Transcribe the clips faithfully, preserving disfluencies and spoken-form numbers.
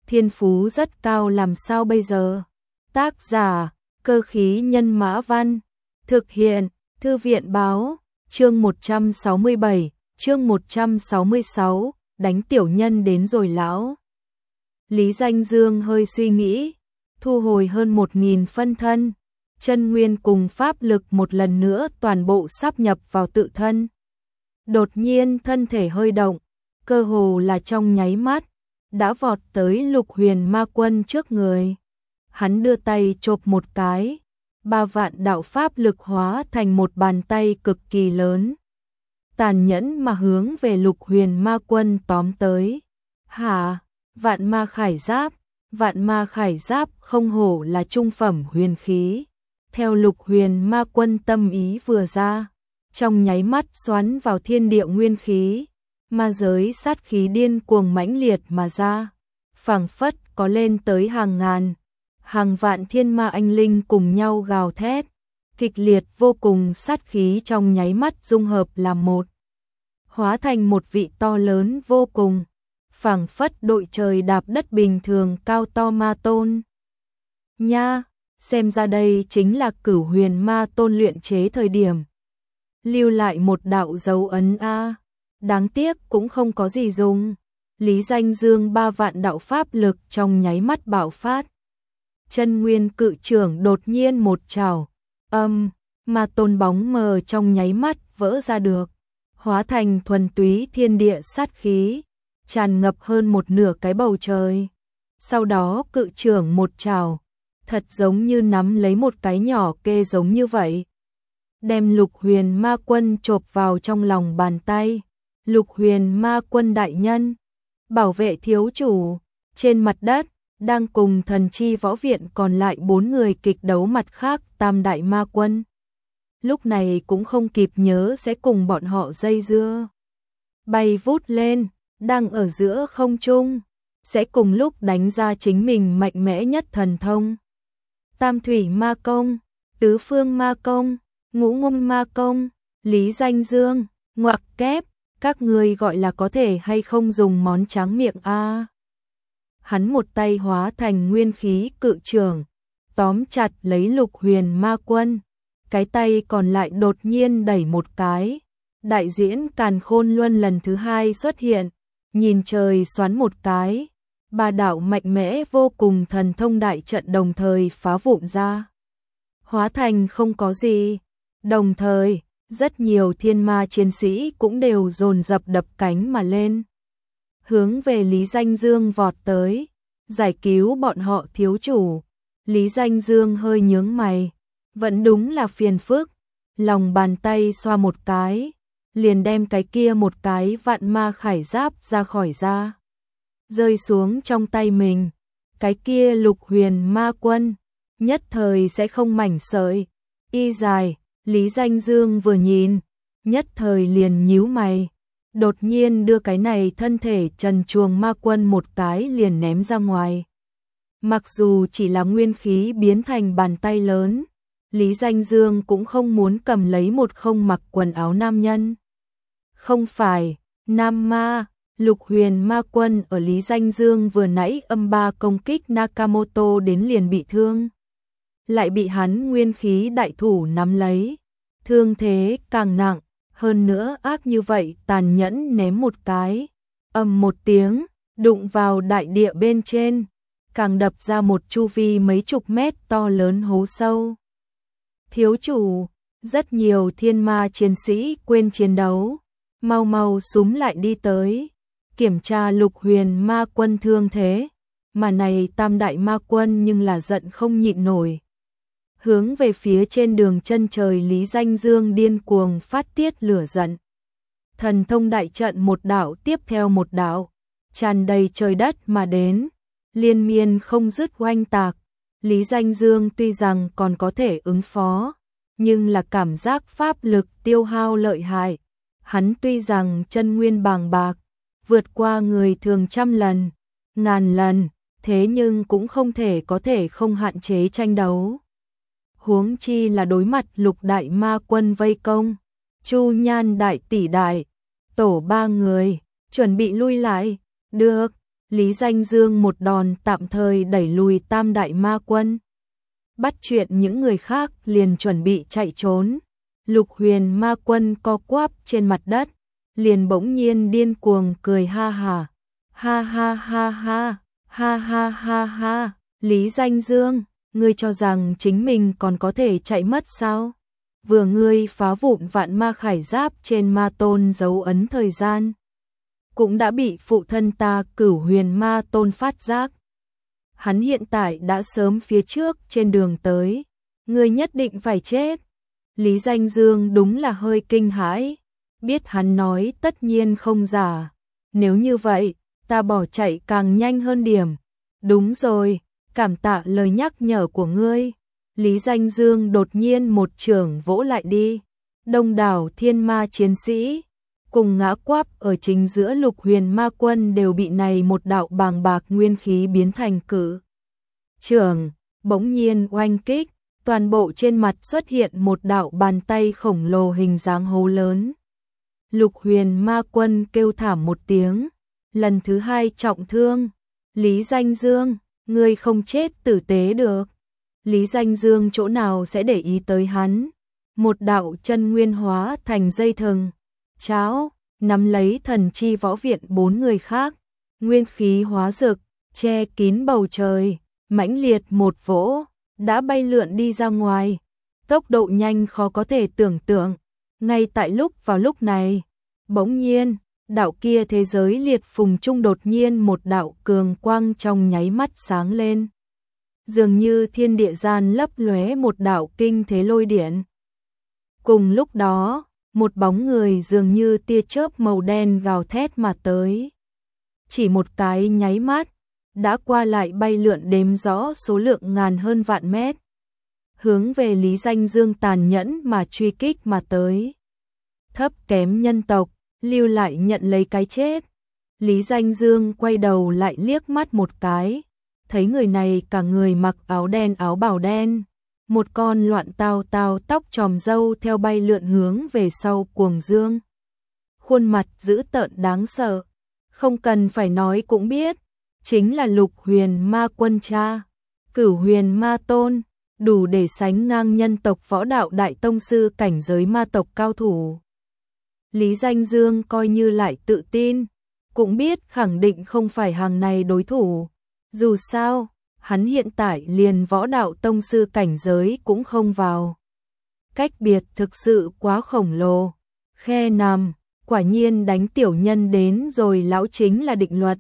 thiên phú rất cao làm sao bây giờ? Tác giả, Cơ khí nhân mã văn, thực hiện, Thư viện báo, chương một trăm sáu mươi bảy, chương một trăm sáu mươi sáu, đánh tiểu nhân đến rồi lão. Lý Danh Dương hơi suy nghĩ, thu hồi hơn một nghìn phân thân, chân nguyên cùng pháp lực một lần nữa toàn bộ sáp nhập vào tự thân. Đột nhiên thân thể hơi động, cơ hồ là trong nháy mắt, đã vọt tới Lục Huyền Ma Quân trước người. Hắn đưa tay chộp một cái, ba vạn đạo pháp lực hóa thành một bàn tay cực kỳ lớn. Tàn nhẫn mà hướng về Lục Huyền Ma Quân tóm tới. Hả? Vạn ma khải giáp, vạn ma khải giáp không hổ là trung phẩm huyền khí. Theo Lục Huyền Ma Quân tâm ý vừa ra, trong nháy mắt xoắn vào thiên địa nguyên khí, ma giới sát khí điên cuồng mãnh liệt mà ra, phảng phất có lên tới hàng ngàn, hàng vạn thiên ma anh linh cùng nhau gào thét, kịch liệt vô cùng, sát khí trong nháy mắt dung hợp làm một, hóa thành một vị to lớn vô cùng, phảng phất đội trời đạp đất bình thường cao to ma tôn. Nha, xem ra đây chính là Cửu Huyền Ma Tôn luyện chế thời điểm lưu lại một đạo dấu ấn a. Đáng tiếc cũng không có gì dùng. Lý Danh Dương ba vạn đạo pháp lực trong nháy mắt bạo phát. Chân nguyên cự trưởng đột nhiên một trảo, âm, ma tôn bóng mờ trong nháy mắt vỡ ra được, hóa thành thuần túy thiên địa sát khí, tràn ngập hơn một nửa cái bầu trời. Sau đó cự trưởng một trảo, thật giống như nắm lấy một cái nhỏ kê giống như vậy, đem Lục Huyền Ma Quân chộp vào trong lòng bàn tay. Lục Huyền Ma Quân đại nhân, bảo vệ thiếu chủ. Trên mặt đất đang cùng Thần Chi Võ Viện còn lại bốn người kịch đấu mặt khác tam đại ma quân. Lúc này cũng không kịp nhớ sẽ cùng bọn họ dây dưa, bay vút lên, đang ở giữa không trung, sẽ cùng lúc đánh ra chính mình mạnh mẽ nhất thần thông. Tam thủy ma công, tứ phương ma công, ngũ ngôn ma công. Lý Danh Dương, ngoặc kép, các người gọi là có thể hay không dùng món tráng miệng a? À. Hắn một tay hóa thành nguyên khí cự trường, tóm chặt lấy Lục Huyền Ma Quân, cái tay còn lại đột nhiên đẩy một cái. Đại diễn Càn Khôn Luân lần thứ hai xuất hiện, nhìn trời xoắn một cái, ba đạo mạnh mẽ vô cùng thần thông đại trận đồng thời phá vụn ra, hóa thành không có gì. Đồng thời, rất nhiều thiên ma chiến sĩ cũng đều dồn dập đập cánh mà lên, hướng về Lý Danh Dương vọt tới, giải cứu bọn họ thiếu chủ. Lý Danh Dương hơi nhướng mày, vẫn đúng là phiền phức, lòng bàn tay xoa một cái, liền đem cái kia một cái vạn ma khải giáp ra khỏi ra, rơi xuống trong tay mình. Cái kia Lục Huyền Ma Quân nhất thời sẽ không mảnh sợi y dài. Lý Danh Dương vừa nhìn, nhất thời liền nhíu mày, đột nhiên đưa cái này thân thể trần truồng ma quân một cái liền ném ra ngoài. Mặc dù chỉ là nguyên khí biến thành bàn tay lớn, Lý Danh Dương cũng không muốn cầm lấy một không mặc quần áo nam nhân. Không phải, nam ma. Lục Huyền Ma Quân ở Lý Danh Dương vừa nãy âm ba công kích Nakamoto đến liền bị thương, lại bị hắn nguyên khí đại thủ nắm lấy, thương thế càng nặng, hơn nữa ác như vậy tàn nhẫn ném một cái, ầm một tiếng, đụng vào đại địa bên trên, càng đập ra một chu vi mấy chục mét to lớn hố sâu. Thiếu chủ, rất nhiều thiên ma chiến sĩ quên chiến đấu, mau mau xúm lại đi tới, kiểm tra Lục Huyền Ma Quân thương thế, mà này tam đại ma quân nhưng là giận không nhịn nổi. Hướng về phía trên đường chân trời Lý Danh Dương điên cuồng phát tiết lửa giận. Thần thông đại trận một đạo tiếp theo một đạo, tràn đầy trời đất mà đến, liên miên không dứt oanh tạc. Lý Danh Dương tuy rằng còn có thể ứng phó, nhưng là cảm giác pháp lực tiêu hao lợi hại. Hắn tuy rằng chân nguyên bàng bạc, vượt qua người thường trăm lần, ngàn lần, thế nhưng cũng không thể có thể không hạn chế tranh đấu. Huống chi là đối mặt lục đại ma quân vây công, Chu Nhan đại tỷ đại, tổ ba người, chuẩn bị lui lại, được, Lý Danh Dương một đòn tạm thời đẩy lùi tam đại ma quân. Bắt chuyện những người khác liền chuẩn bị chạy trốn. Lục Huyền ma quân co quắp trên mặt đất, liền bỗng nhiên điên cuồng cười ha ha. Ha ha ha ha, ha ha ha ha, Lý Danh Dương, ngươi cho rằng chính mình còn có thể chạy mất sao? Vừa ngươi phá vụn vạn ma khải giáp trên ma tôn dấu ấn thời gian, cũng đã bị phụ thân ta Cửu Huyền ma tôn phát giác. Hắn hiện tại đã sớm phía trước trên đường tới, ngươi nhất định phải chết. Lý Danh Dương đúng là hơi kinh hãi, biết hắn nói tất nhiên không giả. Nếu như vậy, ta bỏ chạy càng nhanh hơn điểm. Đúng rồi, cảm tạ lời nhắc nhở của ngươi. Lý Danh Dương đột nhiên một chưởng vỗ lại đi. Đông đảo thiên ma chiến sĩ cùng ngã quắp ở chính giữa Lục Huyền ma quân đều bị này một đạo bàng bạc nguyên khí biến thành cự chưởng, bỗng nhiên oanh kích, toàn bộ trên mặt xuất hiện một đạo bàn tay khổng lồ hình dáng hố lớn. Lục Huyền ma quân kêu thảm một tiếng, lần thứ hai trọng thương. Lý Danh Dương, ngươi không chết tử tế được. Lý Danh Dương chỗ nào sẽ để ý tới hắn. Một đạo chân nguyên hóa thành dây thừng, cháo, nắm lấy thần chi võ viện bốn người khác. Nguyên khí hóa rực, che kín bầu trời, mãnh liệt một vỗ, đã bay lượn đi ra ngoài. Tốc độ nhanh khó có thể tưởng tượng. Ngay tại lúc vào lúc này, bỗng nhiên, đạo kia thế giới liệt phùng trung đột nhiên một đạo cường quang trong nháy mắt sáng lên. Dường như thiên địa gian lấp lóe một đạo kinh thế lôi điện. Cùng lúc đó, một bóng người dường như tia chớp màu đen gào thét mà tới. Chỉ một cái nháy mắt, đã qua lại bay lượn đếm rõ số lượng ngàn hơn vạn mét. Hướng về Lý Danh Dương tàn nhẫn mà truy kích mà tới. Thấp kém nhân tộc, lưu lại nhận lấy cái chết. Lý Danh Dương quay đầu lại liếc mắt một cái, thấy người này cả người mặc áo đen áo bào đen, một con loạn tao tao tóc tròm râu theo bay lượn hướng về sau cuồng dương. Khuôn mặt dữ tợn đáng sợ, không cần phải nói cũng biết, chính là Lục Huyền ma quân cha, Cửu Huyền ma tôn, đủ để sánh ngang nhân tộc võ đạo đại tông sư cảnh giới ma tộc cao thủ. Lý Danh Dương coi như lại tự tin, cũng biết khẳng định không phải hàng này đối thủ. Dù sao, hắn hiện tại liền võ đạo tông sư cảnh giới cũng không vào. Cách biệt thực sự quá khổng lồ. Khe nằm, quả nhiên đánh tiểu nhân đến rồi lão chính là định luật.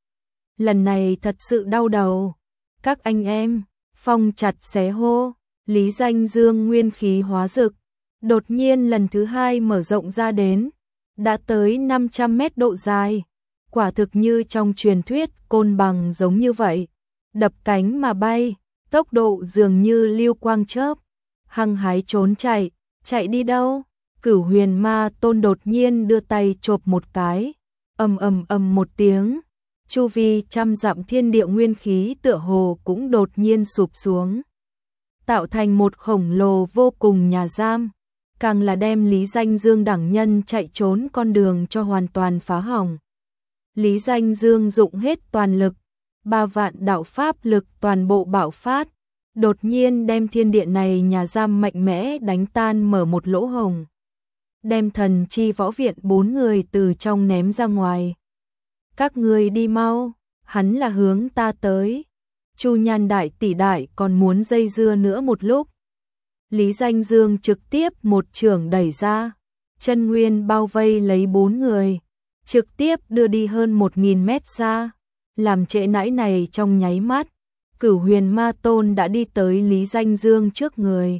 Lần này thật sự đau đầu. Các anh em, phong chặt xé hô, Lý Danh Dương nguyên khí hóa rực. Đột nhiên lần thứ hai mở rộng ra đến, đã tới năm trăm mét độ dài. Quả thực như trong truyền thuyết côn bằng giống như vậy, đập cánh mà bay, tốc độ dường như lưu quang chớp, hăng hái trốn chạy, chạy đi đâu? Cửu Huyền ma tôn đột nhiên đưa tay chộp một cái, ầm ầm ầm một tiếng, chu vi trăm dặm thiên địa nguyên khí tựa hồ cũng đột nhiên sụp xuống, tạo thành một khổng lồ vô cùng nhà giam, càng là đem Lý Danh Dương đẳng nhân chạy trốn con đường cho hoàn toàn phá hỏng. Lý Danh Dương dụng hết toàn lực, ba vạn đạo pháp lực toàn bộ bạo phát, đột nhiên đem thiên địa này nhà giam mạnh mẽ đánh tan mở một lỗ hổng, đem thần chi võ viện bốn người từ trong ném ra ngoài. Các người đi mau, hắn là hướng ta tới. Chu Nhan đại tỷ đại còn muốn dây dưa nữa một lúc. Lý Danh Dương trực tiếp một chưởng đẩy ra, chân nguyên bao vây lấy bốn người, trực tiếp đưa đi hơn một nghìn mét xa, làm trễ nãi này trong nháy mắt, Cửu Huyền ma tôn đã đi tới Lý Danh Dương trước người.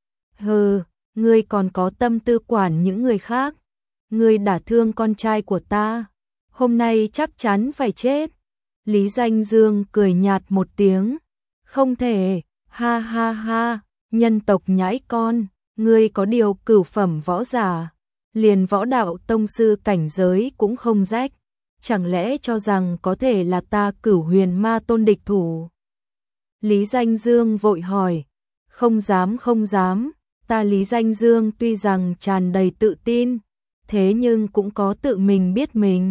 Hừ, ngươi còn có tâm tư quản những người khác, ngươi đả thương con trai của ta, hôm nay chắc chắn phải chết. Lý Danh Dương cười nhạt một tiếng, không thể, ha ha ha, nhân tộc nhãi con, ngươi có điều cửu phẩm võ giả, liền võ đạo tông sư cảnh giới cũng không rách, chẳng lẽ cho rằng có thể là ta Cửu Huyền ma tôn địch thủ? Lý Danh Dương vội hỏi, không dám không dám, ta Lý Danh Dương tuy rằng tràn đầy tự tin, thế nhưng cũng có tự mình biết mình,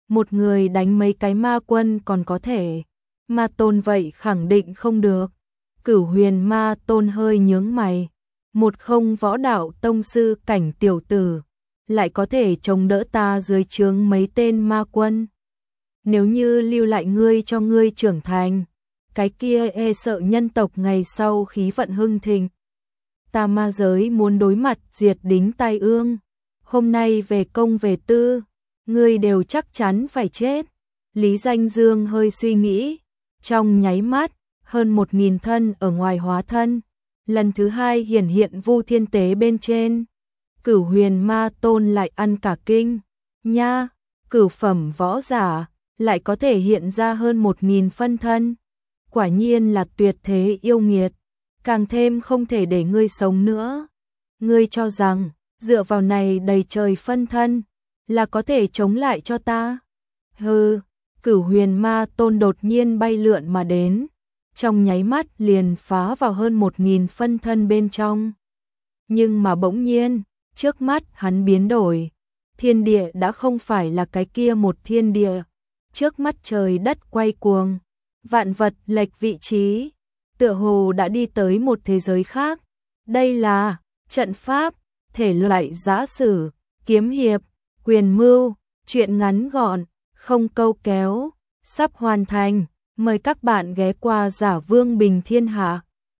một người đánh mấy cái ma quân còn có thể, ma tôn vậy khẳng định không được. Cửu huyền ma tôn hơi nhướng mày, một không võ đạo tông sư cảnh tiểu tử, lại có thể chống đỡ ta dưới trướng mấy tên ma quân. Nếu như lưu lại ngươi cho ngươi trưởng thành, cái kia e sợ nhân tộc ngày sau khí vận hưng thịnh. Ta ma giới muốn đối mặt diệt đính tai ương, hôm nay về công về tư, ngươi đều chắc chắn phải chết. Lý Danh Dương hơi suy nghĩ, trong nháy mắt, hơn một nghìn thân ở ngoài hóa thân, lần thứ hai hiển hiện vu thiên tế bên trên. Cửu huyền ma tôn lại ăn cả kinh, nha, cửu phẩm võ giả, lại có thể hiện ra hơn một nghìn phân thân. Quả nhiên là tuyệt thế yêu nghiệt, càng thêm không thể để ngươi sống nữa. Ngươi cho rằng, dựa vào này đầy trời phân thân, là có thể chống lại cho ta? Hừ, cửu huyền ma tôn đột nhiên bay lượn mà đến, trong nháy mắt liền phá vào hơn một nghìn phân thân bên trong. Nhưng mà bỗng nhiên, trước mắt hắn biến đổi, thiên địa đã không phải là cái kia một thiên địa, trước mắt trời đất quay cuồng, vạn vật lệch vị trí, tựa hồ đã đi tới một thế giới khác. Đây là trận pháp, thể loại giã sử, kiếm hiệp, quyền mưu, truyện ngắn gọn, không câu kéo, sắp hoàn thành. Mời các bạn ghé qua Giả Vương Bình Thiên Hạ.